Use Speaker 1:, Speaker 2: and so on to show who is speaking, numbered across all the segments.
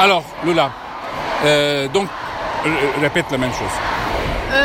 Speaker 1: Alors, Lola, donc, répète la même chose.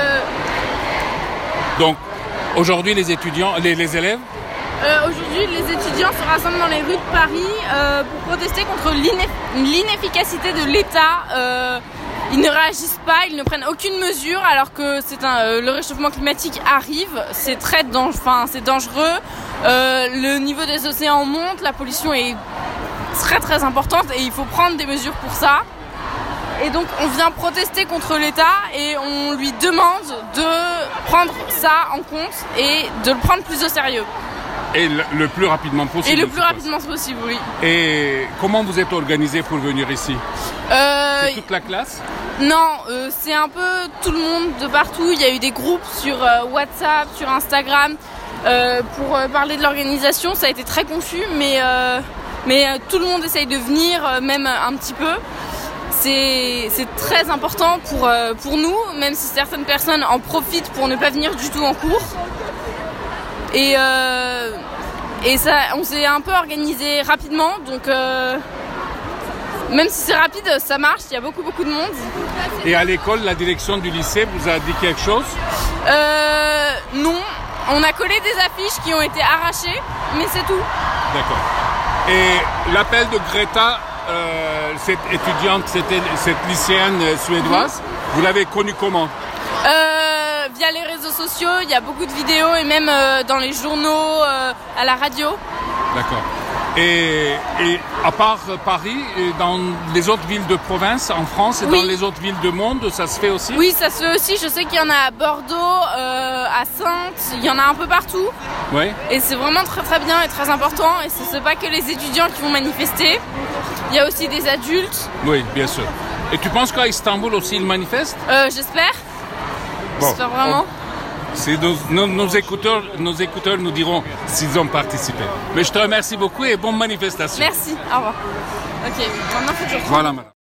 Speaker 1: Donc, aujourd'hui, les étudiants, les élèves
Speaker 2: Aujourd'hui, les étudiants se rassemblent dans les rues de Paris pour protester contre l'inefficacité de l'État. Ils ne réagissent pas, ils ne prennent aucune mesure alors que le réchauffement climatique arrive. C'est c'est dangereux. Le niveau des océans monte, la pollution est très très importante et il faut prendre des mesures pour ça. Et donc on vient protester contre l'État et on lui demande de prendre ça en compte et de le prendre plus au sérieux.
Speaker 1: Et le plus rapidement possible.
Speaker 2: Et le plus rapidement possible, oui.
Speaker 1: Et comment vous êtes organisé pour venir ici ? C'est toute la classe ?
Speaker 2: Non, c'est un peu tout le monde de partout. Il y a eu des groupes sur WhatsApp, sur Instagram pour parler de l'organisation. Ça a été très confus, mais tout le monde essaye de venir, même un petit peu. C'est très important pour nous, même si certaines personnes en profitent pour ne pas venir du tout en cours. Et ça, on s'est un peu organisé rapidement, donc même si c'est rapide, ça marche, il y a beaucoup de monde.
Speaker 1: Et à l'école, la direction du lycée vous a dit quelque chose ?
Speaker 2: Non, on a collé des affiches qui ont été arrachées, mais c'est tout.
Speaker 1: D'accord. Et l'appel de Greta, cette étudiante, cette lycéenne suédoise, vous l'avez connue comment ?
Speaker 2: Via les réseaux sociaux, il y a beaucoup de vidéos et même dans les journaux, à la radio.
Speaker 1: D'accord. Et à part Paris, dans les autres villes de province en France et
Speaker 2: oui.
Speaker 1: Dans les autres villes du monde, ça se fait aussi ?
Speaker 2: Oui, ça se fait aussi. Je sais qu'il y en a à Bordeaux, à Saintes, il y en a un peu partout.
Speaker 1: Oui.
Speaker 2: Et c'est vraiment très très bien et très important. Et ce n'est pas que les étudiants qui vont manifester. Il y a aussi des adultes.
Speaker 1: Oui, bien sûr. Et tu penses qu'à Istanbul aussi ils manifestent ?
Speaker 2: J'espère.
Speaker 1: Bon,
Speaker 2: j'espère vraiment.
Speaker 1: Nos écouteurs nous diront s'ils ont participé. Mais je te remercie beaucoup et bonne manifestation.
Speaker 2: Merci, au revoir. Ok, maintenant faut que je reprenne.
Speaker 1: Voilà, madame.